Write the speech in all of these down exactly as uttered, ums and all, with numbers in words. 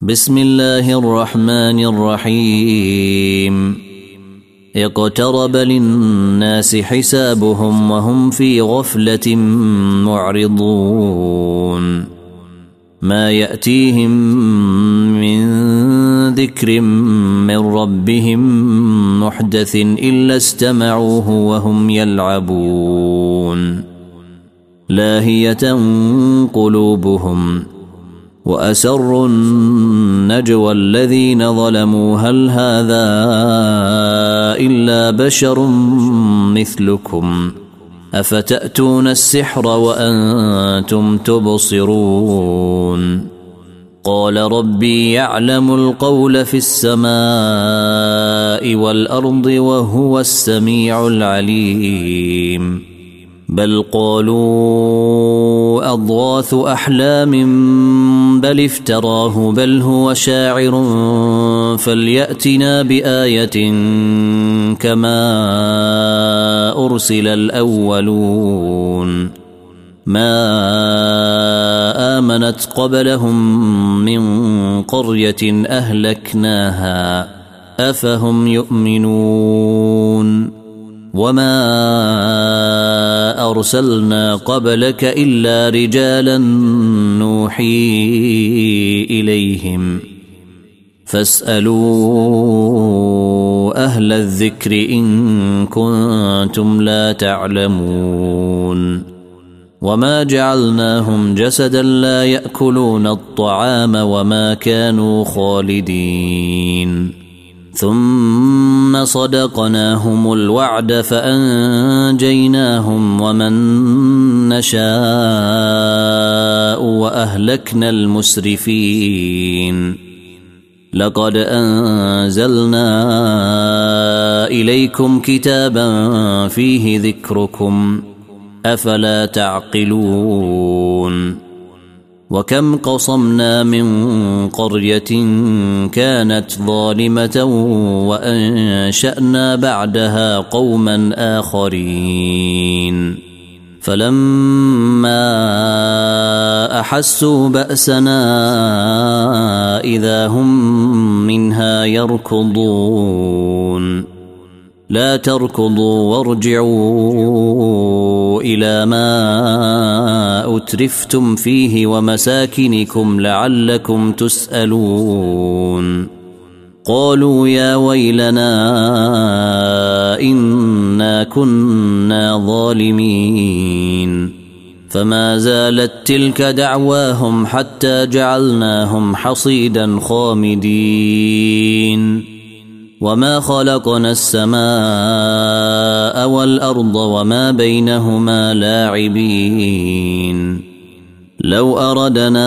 بسم الله الرحمن الرحيم. اقترب للناس حسابهم وهم في غفلة معرضون. ما يأتيهم من ذكر من ربهم محدث إلا استمعوه وهم يلعبون. لاهية قلوبهم وأسروا النجوى الذين ظلموا هل هذا إلا بشر مثلكم أفتأتون السحر وأنتم تبصرون. قال ربي يعلم القول في السماء والأرض وهو السميع العليم. بل قالوا أضغاث أحلام بل افتراه بل هو شاعر فليأتنا بآية كما أرسل الأولون. ما آمنت قبلهم من قرية أهلكناها أفهم يؤمنون. وما أرسلنا قبلك إلا رجالا نوحي إليهم فاسألوا أهل الذكر إن كنتم لا تعلمون. وما جعلناهم جسدا لا يأكلون الطعام وما كانوا خالدين. ثم صدقناهم الوعد فأنجيناهم ومن نشاء وأهلكنا المسرفين. لقد أنزلنا إليكم كتابا فيه ذكركم أفلا تعقلون. وكم قصمنا من قرية كانت ظالمة وأنشأنا بعدها قوما آخرين فلما أحسوا بأسنا إذا هم منها يركضون. لا تركضوا وارجعوا إلى ما أترفتم فيه ومساكنكم لعلكم تسألون. قالوا يا ويلنا إنا كنا ظالمين. فما زالت تلك دعواهم حتى جعلناهم حصيدا خامدين. وما خلقنا السماء والأرض وما بينهما لاعبين. لو أردنا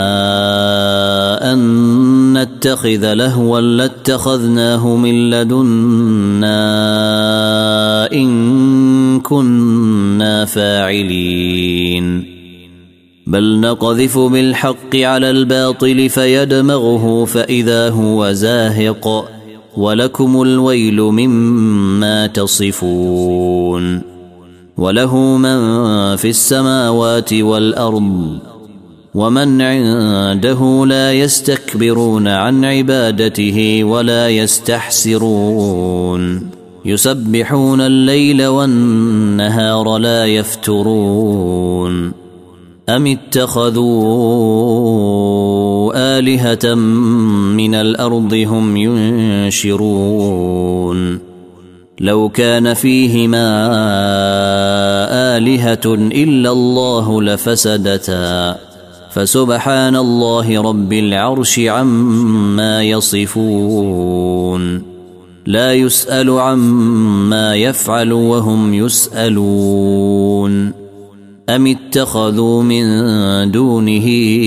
أن نتخذ لهوا لاتخذناه من لدنا إن كنا فاعلين. بل نقذف بالحق على الباطل فيدمغه فإذا هو زاهق ولكم الويل مما تصفون. وله من في السماوات والأرض ومن عنده لا يستكبرون عن عبادته ولا يستحسرون. يسبحون الليل والنهار لا يفترون. أم اتخذوا آلهة من الأرض هم ينشرون. لو كان فيهما آلهة إلا الله لفسدتا فسبحان الله رب العرش عما يصفون. لا يسأل عما يفعل وهم يسألون. أم اتخذوا من دونه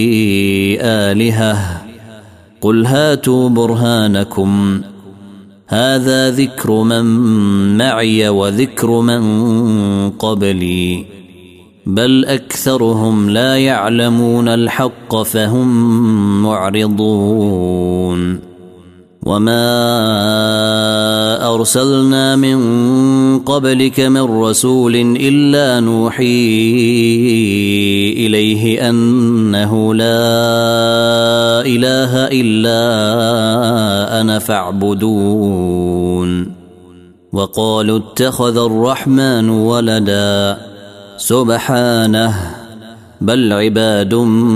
آلهة قل هاتوا برهانكم هذا ذكر من معي وذكر من قبلي بل أكثرهم لا يعلمون الحق فهم معرضون. وما أرسلنا من قبلك من رسول إلا نوحي إليه أنه لا إله إلا أنا فاعبدون وقالوا اتخذ الرحمن ولدا سبحانه بل عباد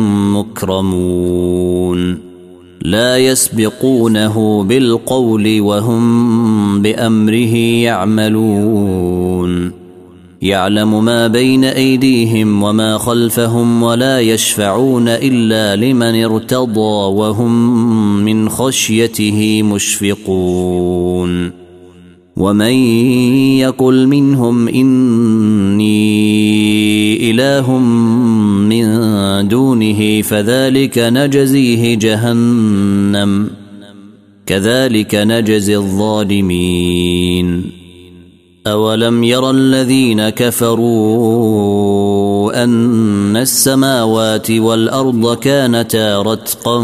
مكرمون لا يسبقونه بالقول وهم بأمره يعملون يعلم ما بين أيديهم وما خلفهم ولا يشفعون إلا لمن ارتضى وهم من خشيته مشفقون ومن يقل منهم إني إله من دونه فذلك نجزيه جهنم كذلك نجزي الظالمين أولم يرى الذين كفروا أن السماوات والأرض كانتا رتقا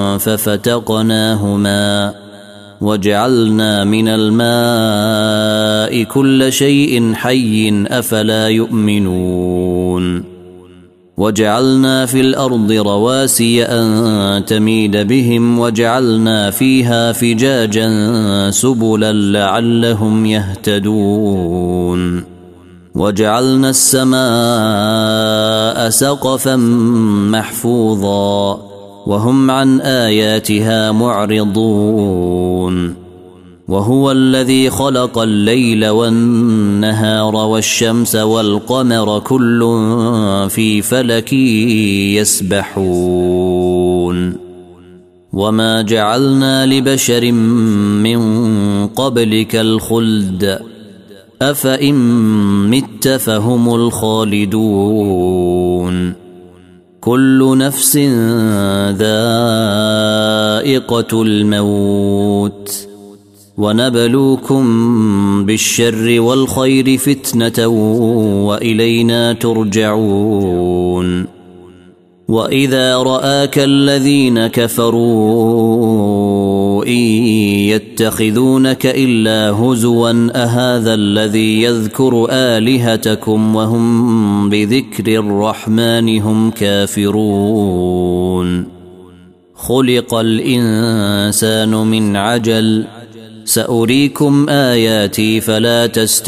ففتقناهما وجعلنا من الماء كل شيء حي أفلا يؤمنون وجعلنا في الأرض رواسي أن تميد بهم وجعلنا فيها فجاجا سبلا لعلهم يهتدون وجعلنا السماء سقفا محفوظا وهم عن آياتها معرضون وهو الذي خلق الليل والنهار والشمس والقمر كل في فلك يسبحون وما جعلنا لبشر من قبلك الخلد أفإن مت فهم الخالدون كل نفس ذائقة الموت ونبلوكم بالشر والخير فتنة وإلينا ترجعون وإذا رآك الذين كفروا إن يتخذونك إلا هزوا أهذا الذي يذكر آلهتكم وهم بذكر الرحمن هم كافرون خلق الإنسان من عجل سأريكم آياتي فلا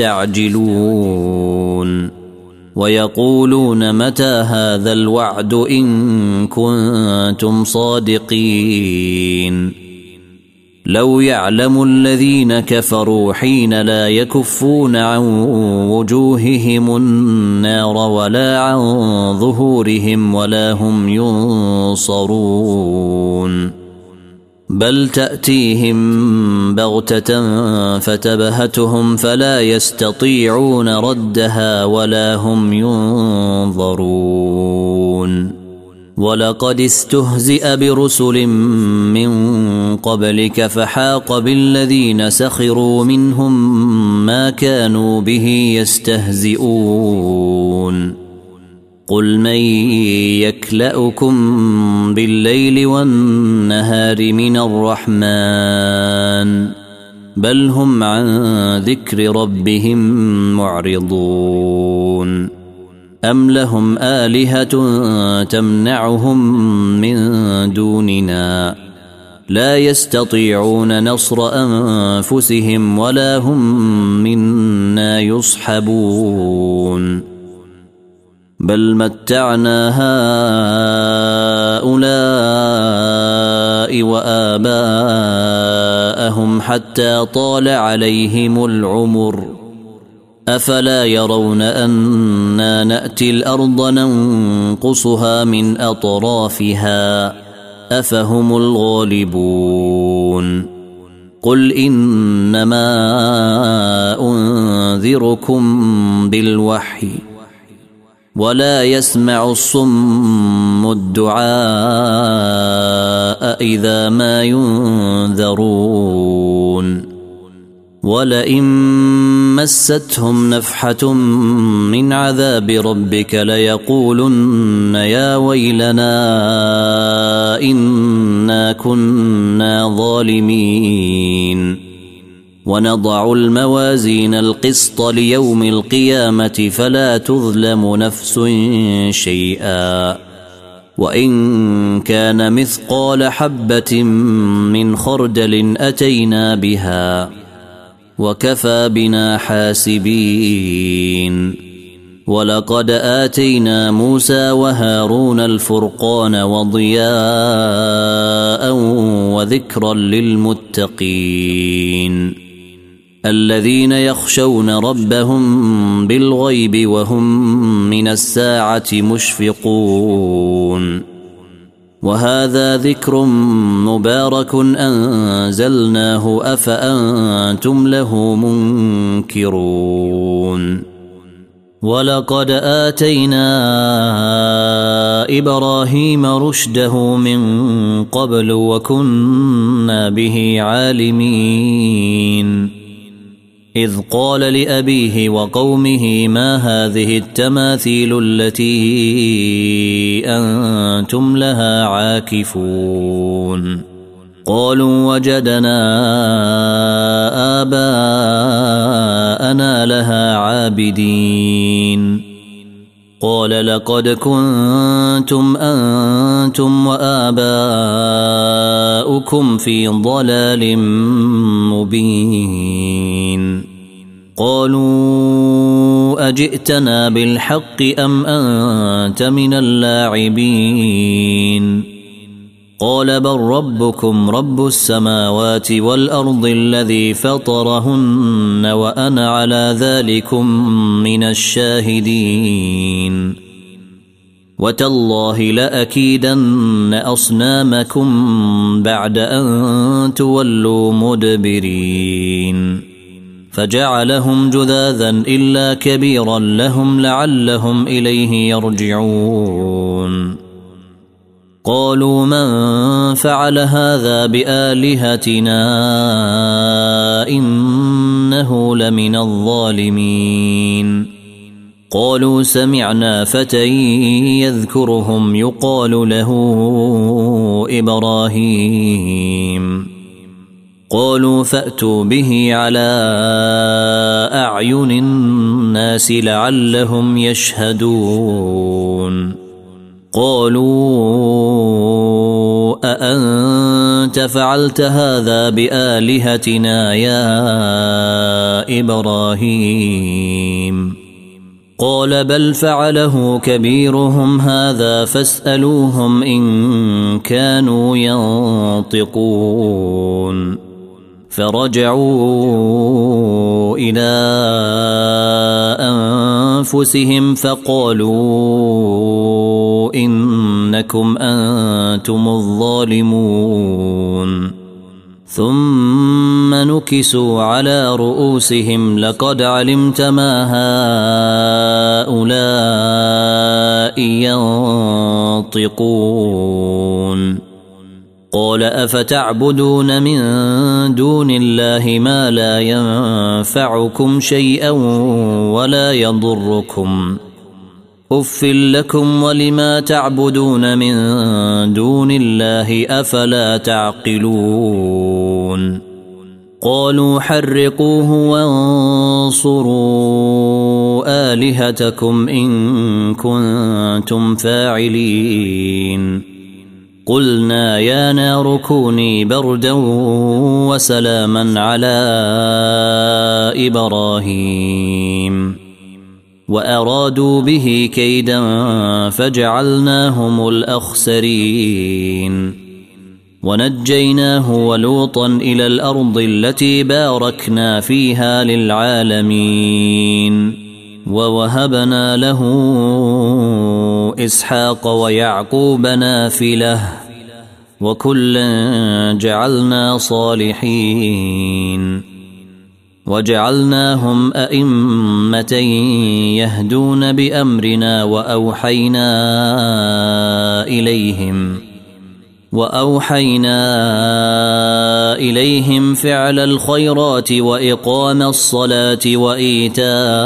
تستعجلون ويقولون متى هذا الوعد إن كنتم صادقين لو يعلم الذين كفروا حين لا يكفون عن وجوههم النار ولا عن ظهورهم ولا هم ينصرون بل تأتيهم بغتة فتبهتهم فلا يستطيعون ردها ولا هم ينظرون ولقد استهزئ برسل من قبلك فحاق بالذين سخروا منهم ما كانوا به يستهزئون قل من يكلأكم بالليل والنهار من الرحمن بل هم عن ذكر ربهم معرضون أم لهم آلهة تمنعهم من دوننا لا يستطيعون نصر أنفسهم ولا هم منا يصحبون بل متعنا هؤلاء وآباءهم حتى طال عليهم العمر أفلا يرون أنا نأتي الأرض ننقصها من أطرافها أفهم الغالبون قل إنما أنذركم بالوحي ولا يسمع الصم الدعاء إذا ما ينذرون ولئن مستهم نفحة من عذاب ربك ليقولن يا ويلنا إنا كنا ظالمين ونضع الموازين القسط ليوم القيامة فلا تظلم نفس شيئا وإن كان مثقال حبة من خردل أتينا بها وكفى بنا حاسبين. ولقد آتينا موسى وهارون الفرقان وضياء وذكرا للمتقين الذين يخشون ربهم بالغيب وهم من الساعة مشفقون. وهذا ذكر مبارك أنزلناه أفأنتم له منكرون. ولقد آتينا إبراهيم رشده من قبل وكنا به عالمين. إذ قال لأبيه وقومه ما هذه التماثيل التي أنتم لها عاكفون؟ قالوا وجدنا آباءنا لها عابدين. قال لقد كنتم أنتم وآباؤكم في ضلال مبين. قالوا أجئتنا بالحق أم أنت من اللاعبين؟ قال بل ربكم رب السماوات والأرض الذي فطرهن وأنا على ذلكم من الشاهدين. وتالله لأكيدن أصنامكم بعد أن تولوا مدبرين. فجعلهم جذاذا إلا كبيرا لهم لعلهم إليه يرجعون. قالوا من فعل هذا بآلهتنا إنه لمن الظالمين. قالوا سمعنا فتى يذكرهم يقال له إبراهيم. قالوا فأتوا به على أعين الناس لعلهم يشهدون. قالوا أأنت فعلت هذا بآلهتنا يا إبراهيم؟ قال بل فعله كبيرهم هذا فاسألوهم إن كانوا ينطقون. فرجعوا إلى أنفسهم فقالوا إنكم أنتم الظالمون. ثم نكسوا على رؤوسهم لقد علمت ما هؤلاء ينطقون. قال أفتعبدون من دون الله ما لا ينفعكم شيئا ولا يضركم؟ أف لكم ولما تعبدون من دون الله أفلا تعقلون؟ قالوا حرقوه وانصروا آلهتكم إن كنتم فاعلين. قلنا يا نار كوني بردا وسلاما على إبراهيم وأرادوا به كيدا فجعلناهم الأخسرين. ونجيناه ولوطا إلى الأرض التي باركنا فيها للعالمين. ووهبنا له إسحاق ويعقوب نافلة وكلا جعلنا صالحين. وجعلناهم أئمة يهدون بأمرنا وأوحينا إليهم وأوحينا إليهم فعل الخيرات وإقام الصلاة وإيتاء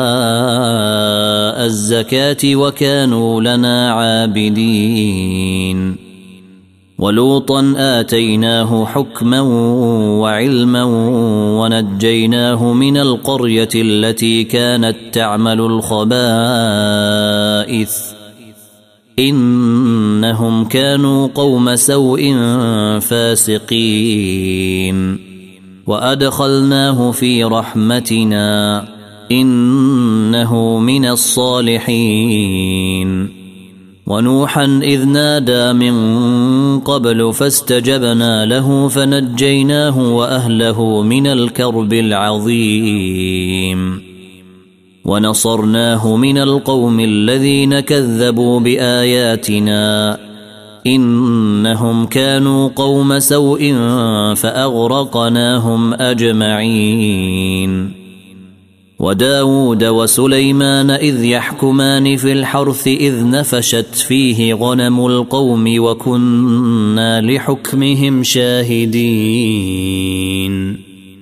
الزكاة وكانوا لنا عابدين. ولوطا آتيناه حكما وعلما ونجيناه من القرية التي كانت تعمل الخبائث إنهم كانوا قوم سوء فاسقين وأدخلناه في رحمتنا إنه من الصالحين ونوحا إذ نادى من قبل فاستجبنا له فنجيناه وأهله من الكرب العظيم ونصرناه من القوم الذين كذبوا بآياتنا إنهم كانوا قوم سوء فأغرقناهم أجمعين وداود وسليمان إذ يحكمان في الحرث إذ نفشت فيه غنم القوم وكنا لحكمهم شاهدين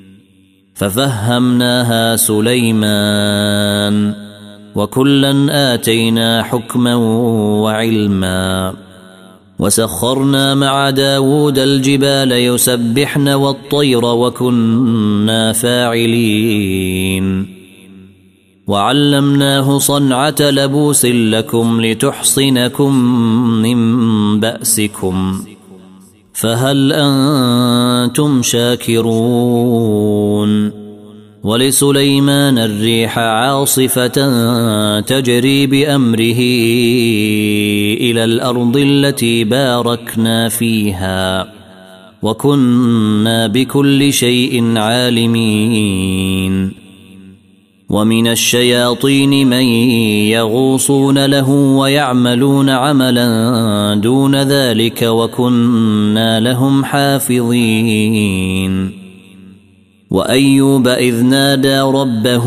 ففهمناها سليمان وكلا آتينا حكما وعلما وسخرنا مع داود الجبال يسبحن والطير وكنا فاعلين وعلمناه صنعة لبوس لكم لتحصنكم من بأسكم فهل أنتم شاكرون ولسليمان الريح عاصفة تجري بأمره إلى الأرض التي باركنا فيها وكنا بكل شيء عالمين ومن الشياطين من يغوصون له ويعملون عملا دون ذلك وكنا لهم حافظين وأيوب إذ نادى ربه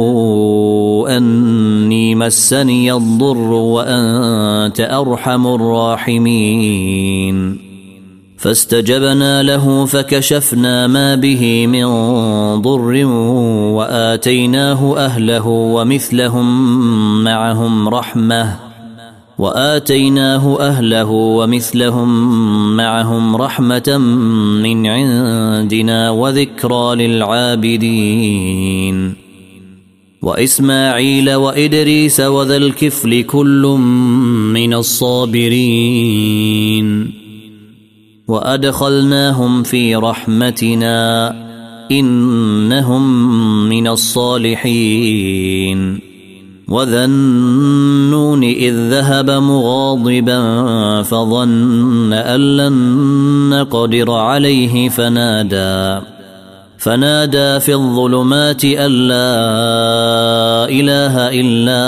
أني مسني الضر وأنت أرحم الراحمين فاستجبنا له فكشفنا ما به من ضر وآتيناه أهله ومثلهم معهم رحمة وآتيناه أهله ومثلهم معهم رحمة من عندنا وذكرى للعابدين وإسماعيل وإدريس وذا الكفل كل من الصابرين وأدخلناهم في رحمتنا إنهم من الصالحين وذا النون إذ ذهب مغاضبا فظن أن لن نقدر عليه فنادى فنادى في الظلمات أن لا إله إلا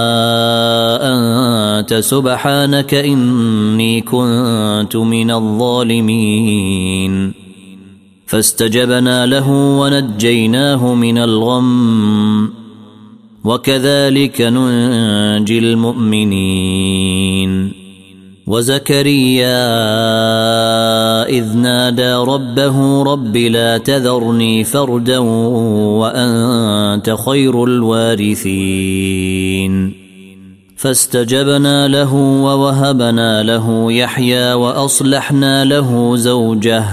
أنت سبحانك إني كنت من الظالمين فاستجبنا له ونجيناه من الغم وكذلك ننجي المؤمنين وزكريا إذ نادى ربه رب لا تذرني فردا وأنت خير الوارثين فاستجبنا له ووهبنا له يحيى وأصلحنا له زوجه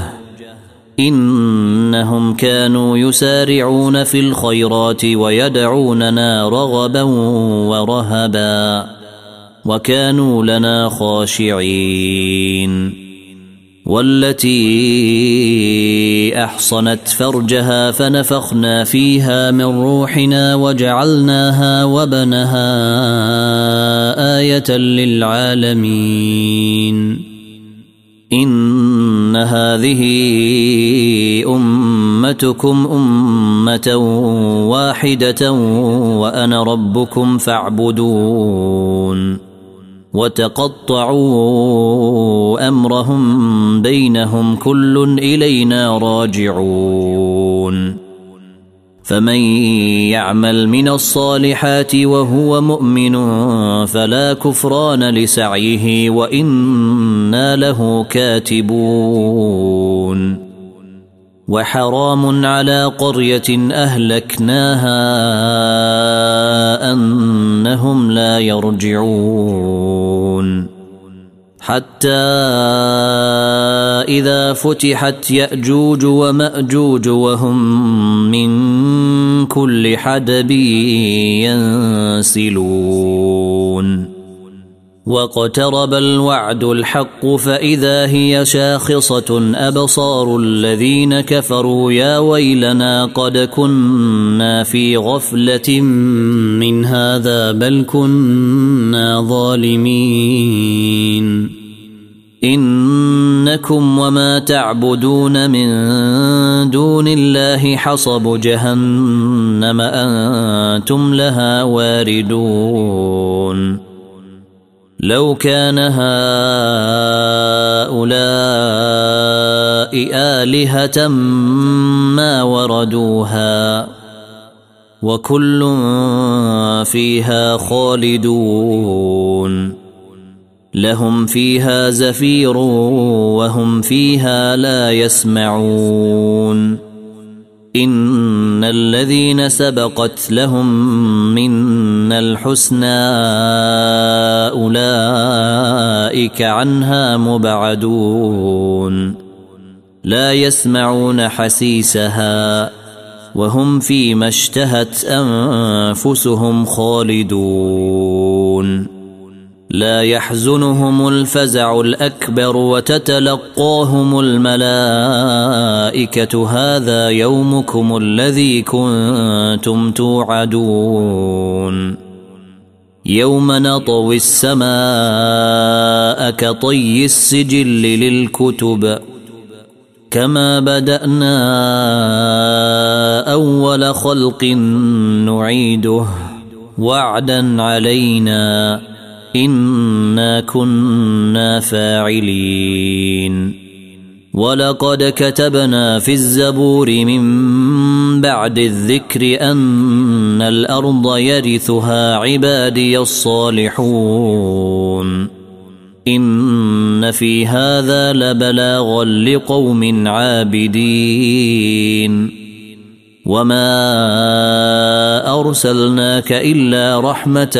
إنهم كانوا يسارعون في الخيرات ويدعوننا رغبا ورهبا وكانوا لنا خاشعين والتي أحصنت فرجها فنفخنا فيها من روحنا وجعلناها وبنها آية للعالمين إن هذه أمتكم أمة واحدة وأنا ربكم فاعبدون وتقطعوا أمرهم بينهم كل إلينا راجعون فمن يعمل من الصالحات وهو مؤمن فلا كفران لسعيه وإنا له كاتبون وحرام على قرية أهلكناها أنهم لا يرجعون حتى إذا فتحت يأجوج ومأجوج وهم من كل حدب ينسلون واقترب الوعد الحق فإذا هي شاخصة أبصار الذين كفروا يا ويلنا قد كنا في غفلة من هذا بل كنا ظالمين إنكم وما تعبدون من دون الله حصب جهنم أنتم لها واردون لو كان هؤلاء آلهة ما وردوها وكل فيها خالدون لهم فيها زفير وهم فيها لا يسمعون إن الذين سبقت لهم منا الحسنى أولئك عنها مبعدون لا يسمعون حسيسها وهم فيما اشتهت أنفسهم خالدون لا يحزنهم الفزع الأكبر وتتلقاهم الملائكة هذا يومكم الذي كنتم توعدون يوم نطوي السماء كطي السجل للكتب كما بدأنا أول خلق نعيده وعدا علينا إنا كنا فاعلين ولقد كتبنا في الزبور من بعد الذكر أن الأرض يرثها عبادي الصالحون إن في هذا لبلاغا لقوم عابدين وما أرسلناك إلا رحمة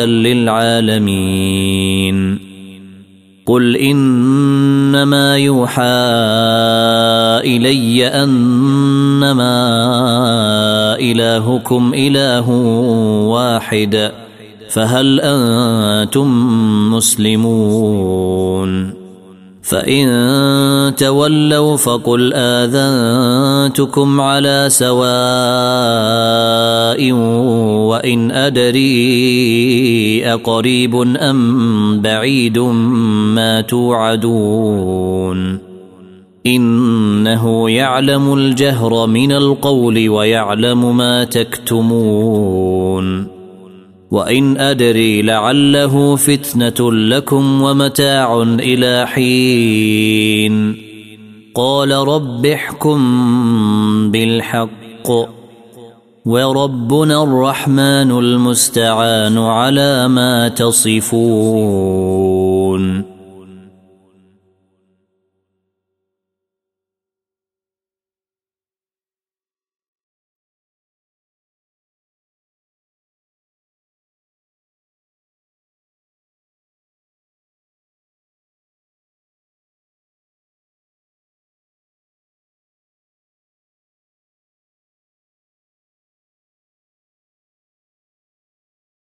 للعالمين قل إنما يوحى إلي أنما إلهكم إله واحد فهل أنتم مسلمون فإن تولوا فقل آذنتكم على سواء وإن أدري أقريب أم بعيد ما توعدون إنه يعلم الجهر من القول ويعلم ما تكتمون وإن أدري لعله فتنة لكم ومتاع إلى حين قال رب احكم بالحق وربنا الرحمن المستعان على ما تصفون.